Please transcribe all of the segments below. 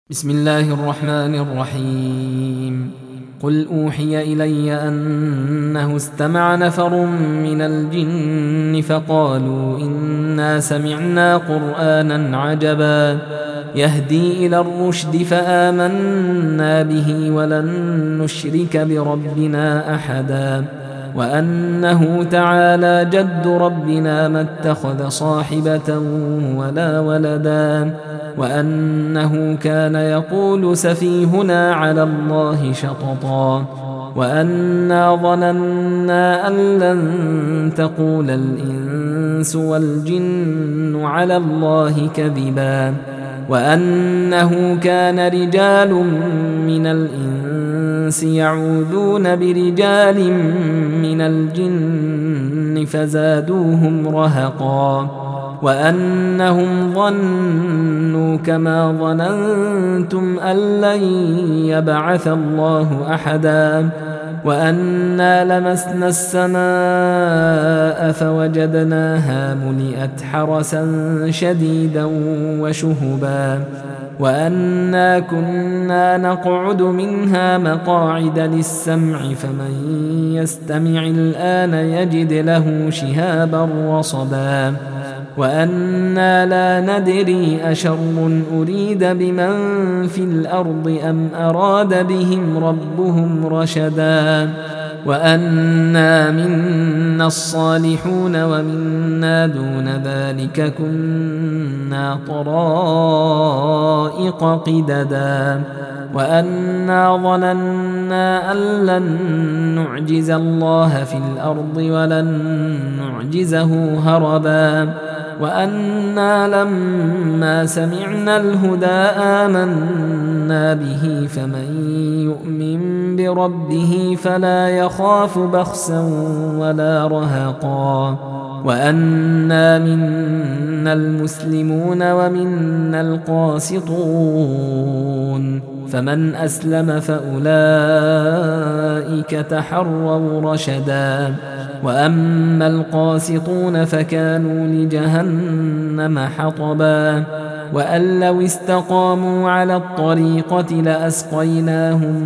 بسم الله الرحمن الرحيم. قل أوحي إلي أنه استمع نفر من الجن فقالوا إنا سمعنا قرآنا عجبا يهدي إلى الرشد فآمنا به ولن نشرك بربنا أحدا وأنه تعالى جد ربنا ما اتخذ صاحبة ولا ولدا وأنه كان يقول سفيهنا على الله شططا وأنا ظننا أن لن تقول الإنس والجن على الله كذبا وأنه كان رجال من الإنس يعوذون برجال من الجن فزادوهم رهقا وأنهم ظنوا كما ظننتم أن لن يبعث الله أحدا وأنا لمسنا السماء فوجدناها ملئت حرسا شديدا وشهبا وأنا كنا نقعد منها مقاعد للسمع فمن يستمع الآن يجد له شهابا رصدا وأنا لا ندري أشر أريد بمن في الأرض أم أراد بهم ربهم رشدا وأنا منا الصالحون ومنا دون ذلك كنا طرائق قددا وأنا ظننا أن لن نعجز الله في الأرض ولن نعجزه هربا وأنا لما سمعنا الهدى آمنا به فمن يؤمن بربه فلا يخاف بخسا ولا رهقا وأنا منا المسلمون ومنا القاسطون فمن أسلم فأولئك تحروا رشدا وأما القاسطون فكانوا لجهنم حطبا وأن لو استقاموا على الطريقة لأسقيناهم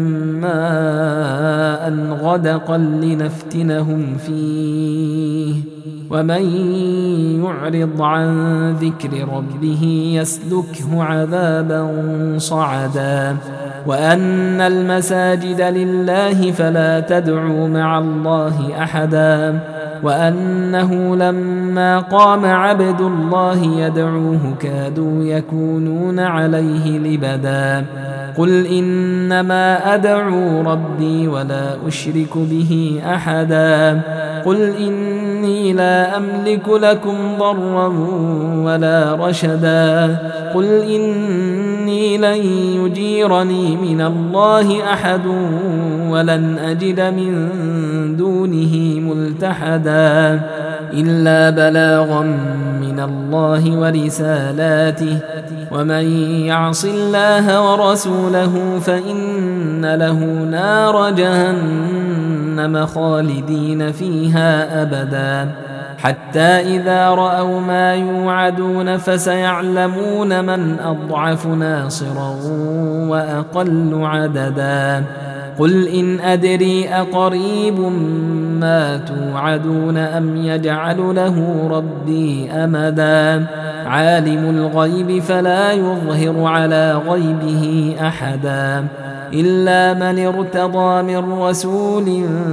ماء غدقا لنفتنهم فيه ومن يعرض عن ذكر ربه يسلكه عذابا صعدا وأن المساجد لله فلا تدعوا مع الله أحدا وأنه لما قام عبد الله يدعوه كادوا يكونون عليه لبدا قل إنما أدعو ربي ولا أشرك به أحدا قل إني لا أملك لكم ضرا ولا رشدا قل إني لن يجيرني من الله أحد ولن أجد من دونه ملتحدا إلا بلاغا من الله ورسالاته ومن يعص الله ورسوله فإن له نار جهنم خالدين فيها أبدا حتى إذا رأوا ما يوعدون فسيعلمون من أضعف ناصرا وأقل عددا قل إن أدري أقريب ما توعدون أم يجعل له ربي أمدا عالم الغيب فلا يظهر على غيبه أحدا إلا من ارتضى من رسول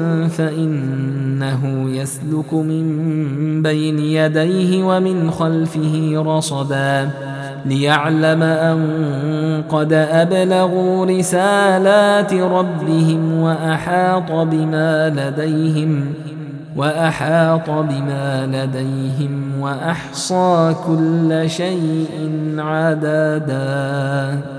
فإنه يسلك من بين يديه ومن خلفه رصدا ليعلم أن قد أبلغوا رسالات ربهم وأحاط بما لديهم وأحصى كل شيء عددا.